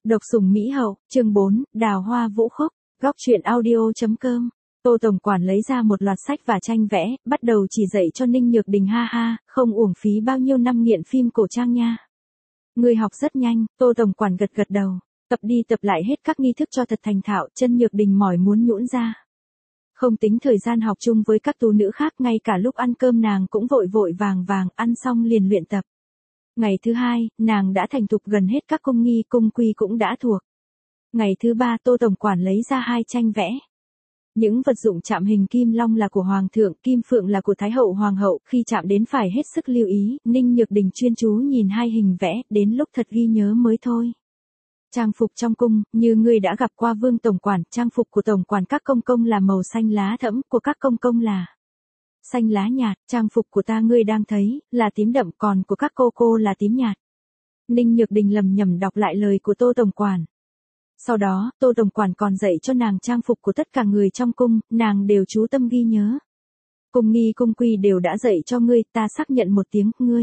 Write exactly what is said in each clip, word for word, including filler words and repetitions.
Độc sủng Mỹ Hậu, chương bốn, Đào Hoa Vũ Khúc, góc truyện audio.com. Tô Tổng Quản lấy ra một loạt sách và tranh vẽ, bắt đầu chỉ dạy cho Ninh Nhược Đình ha ha, không uổng phí bao nhiêu năm nghiện phim cổ trang nha. Người học rất nhanh, Tô Tổng Quản gật gật đầu, tập đi tập lại hết các nghi thức cho thật thành thạo, chân Nhược Đình mỏi muốn nhũn ra. Không tính thời gian học chung với các tú nữ khác, ngay cả lúc ăn cơm nàng cũng vội vội vàng vàng, ăn xong liền luyện tập. Ngày thứ hai, nàng đã thành thục gần hết các cung nghi cung quy cũng đã thuộc. Ngày thứ ba Tô Tổng Quản lấy ra hai tranh vẽ. Những vật dụng chạm hình kim long là của Hoàng thượng, kim phượng là của Thái hậu Hoàng hậu, khi chạm đến phải hết sức lưu ý, Ninh Nhược Đình chuyên chú nhìn hai hình vẽ, đến lúc thật ghi nhớ mới thôi. Trang phục trong cung, như ngươi đã gặp qua Vương Tổng Quản, trang phục của Tổng Quản các công công là màu xanh lá thẫm, của các công công là xanh lá nhạt, trang phục của ta ngươi đang thấy, là tím đậm, còn của các cô cô là tím nhạt. Ninh Nhược Đình lầm nhầm đọc lại lời của Tô Tổng Quản. Sau đó, Tô Tổng Quản còn dạy cho nàng trang phục của tất cả người trong cung, nàng đều chú tâm ghi nhớ. Cung nghi cung quy đều đã dạy cho ngươi, ta xác nhận một tiếng, ngươi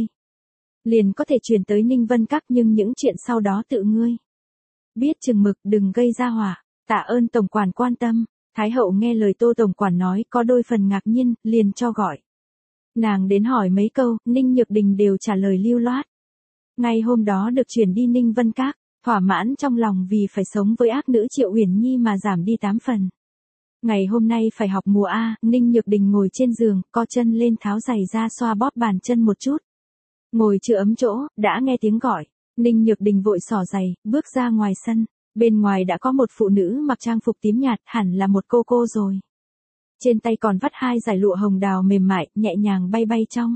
liền có thể truyền tới Ninh Vân Các, nhưng những chuyện sau đó tự ngươi biết chừng mực, đừng gây ra họa. Tạ ơn Tổng Quản quan tâm. Thái hậu nghe lời Tô Tổng Quản nói có đôi phần ngạc nhiên, liền cho gọi. Nàng đến hỏi mấy câu, Ninh Nhược Đình đều trả lời lưu loát. Ngày hôm đó được chuyển đi Ninh Vân Các, thỏa mãn trong lòng vì phải sống với ác nữ Triệu Uyển Nhi mà giảm đi tám phần. Ngày hôm nay phải học múa A, Ninh Nhược Đình ngồi trên giường, co chân lên tháo giày ra xoa bóp bàn chân một chút. Ngồi chưa ấm chỗ, đã nghe tiếng gọi. Ninh Nhược Đình vội xỏ giày, bước ra ngoài sân. Bên ngoài đã có một phụ nữ mặc trang phục tím nhạt, hẳn là một cô cô rồi. Trên tay còn vắt hai dải lụa hồng đào mềm mại, nhẹ nhàng bay bay trong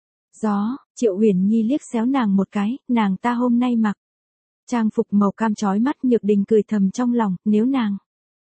gió. Triệu Uyển Nhi liếc xéo nàng một cái, nàng ta hôm nay mặc trang phục màu cam chói mắt. Nhược Đình cười thầm trong lòng, nếu nàng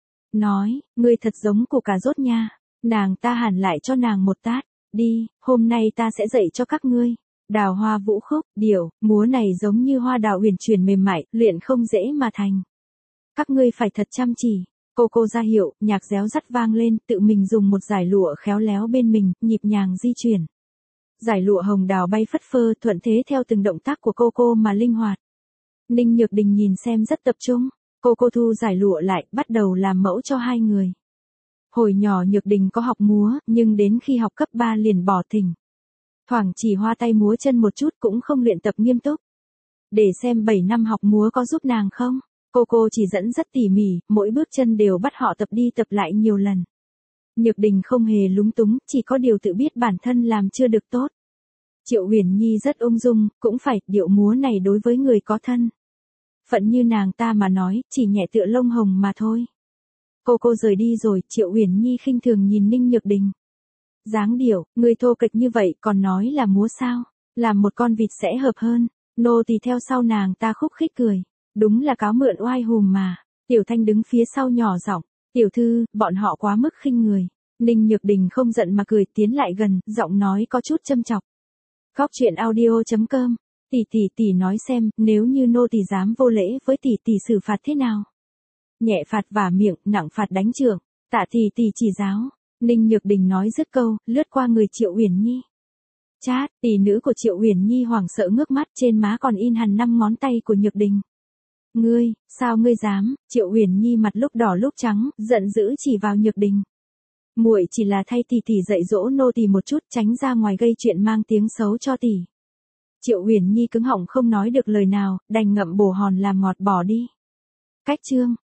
nói, ngươi thật giống củ cà rốt nha, nàng ta hẳn lại cho nàng một tát. Đi, hôm nay ta sẽ dạy cho các ngươi Đào Hoa Vũ Khúc, điệu, múa này giống như hoa đào uyển chuyển mềm mại, luyện không dễ mà thành. Các ngươi phải thật chăm chỉ. Cô cô ra hiệu, nhạc réo rắt vang lên, tự mình dùng một dải lụa khéo léo bên mình, nhịp nhàng di chuyển. Dải lụa hồng đào bay phất phơ, thuận thế theo từng động tác của cô cô mà linh hoạt. Ninh Nhược Đình nhìn xem rất tập trung. Cô cô thu dải lụa lại, bắt đầu làm mẫu cho hai người. Hồi nhỏ Nhược Đình có học múa, nhưng đến khi học cấp ba liền bỏ thỉnh. Thoảng chỉ hoa tay múa chân một chút, cũng không luyện tập nghiêm túc. Để xem bảy năm học múa có giúp nàng không? Cô cô chỉ dẫn rất tỉ mỉ, mỗi bước chân đều bắt họ tập đi tập lại nhiều lần. Nhược Đình không hề lúng túng, chỉ có điều tự biết bản thân làm chưa được tốt. Triệu Uyển Nhi rất ung dung, cũng phải, điệu múa này đối với người có thân phận như nàng ta mà nói, chỉ nhẹ tựa lông hồng mà thôi. Cô cô rời đi rồi, Triệu Uyển Nhi khinh thường nhìn Ninh Nhược Đình. Dáng điệu, người thô kệch như vậy còn nói là múa sao? Làm một con vịt sẽ hợp hơn. Nô tỳ theo sau nàng ta khúc khích cười. Đúng là cáo mượn oai hùm mà. Tiểu Thanh đứng phía sau nhỏ giọng, tiểu thư, bọn họ quá mức khinh người. Ninh Nhược Đình không giận mà cười, tiến lại gần, giọng nói có chút châm chọc. Góc truyện audio.com. Tỷ tỷ tỷ nói xem, nếu như nô tỳ dám vô lễ với tỷ tỷ xử phạt thế nào? Nhẹ phạt vả miệng, nặng phạt đánh chưởng. Tạ tỷ tỷ chỉ giáo. Ninh Nhược Đình nói dứt câu, lướt qua người Triệu Uyển Nhi. Chát, tỷ nữ của Triệu Uyển Nhi hoảng sợ ngước mắt, trên má còn in hằn năm ngón tay của Nhược Đình. Ngươi, sao ngươi dám? Triệu Uyển Nhi mặt lúc đỏ lúc trắng, giận dữ chỉ vào Nhược Đình. Muội chỉ là thay tỷ tỷ dạy dỗ nô tỳ một chút, tránh ra ngoài gây chuyện mang tiếng xấu cho tỷ. Triệu Uyển Nhi cứng họng không nói được lời nào, đành ngậm bồ hòn làm ngọt bỏ đi. Cách chương